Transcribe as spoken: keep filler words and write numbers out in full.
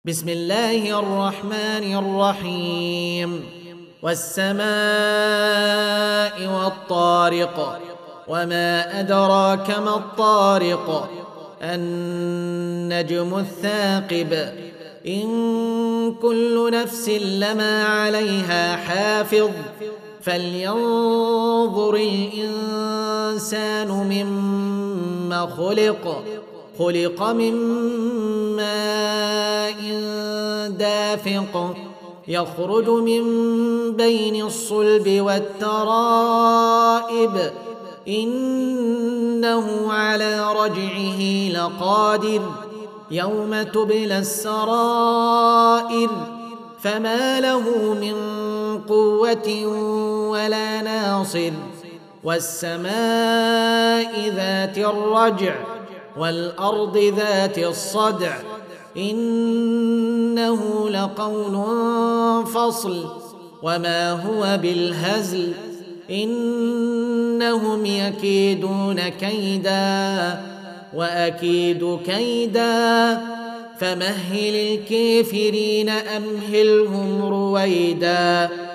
بسم الله الرحمن الرحيم والسماء والطارق وما أدراك ما الطارق النجم الثاقب إن كل نفس لما عليها حافظ فلينظر الإنسان مما خلق خلق من ماء دافق يخرج من بين الصلب والترائب إنه على رجعه لقادر يوم تبلى السرائر فما له من قوة ولا ناصر والسماء ذات الرجع والأرض ذات الصدع إنه لقول فصل وما هو بالهزل إنهم يكيدون كيدا وأكيد كيدا فمهل الكافرين أمهلهم رويدا